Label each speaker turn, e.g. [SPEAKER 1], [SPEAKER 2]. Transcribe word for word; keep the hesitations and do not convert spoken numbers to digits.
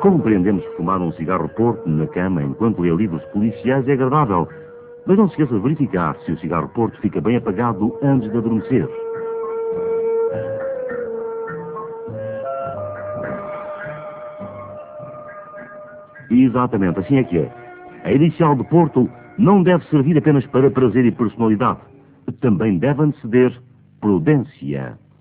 [SPEAKER 1] Compreendemos que fumar um cigarro Porto na cama enquanto lê livros policiais é agradável, mas não se esqueça de verificar se o cigarro Porto fica bem apagado antes de adormecer. Exatamente, assim é que é. A inicial de Porto não deve servir apenas para prazer e personalidade. Também deve anteceder prudência.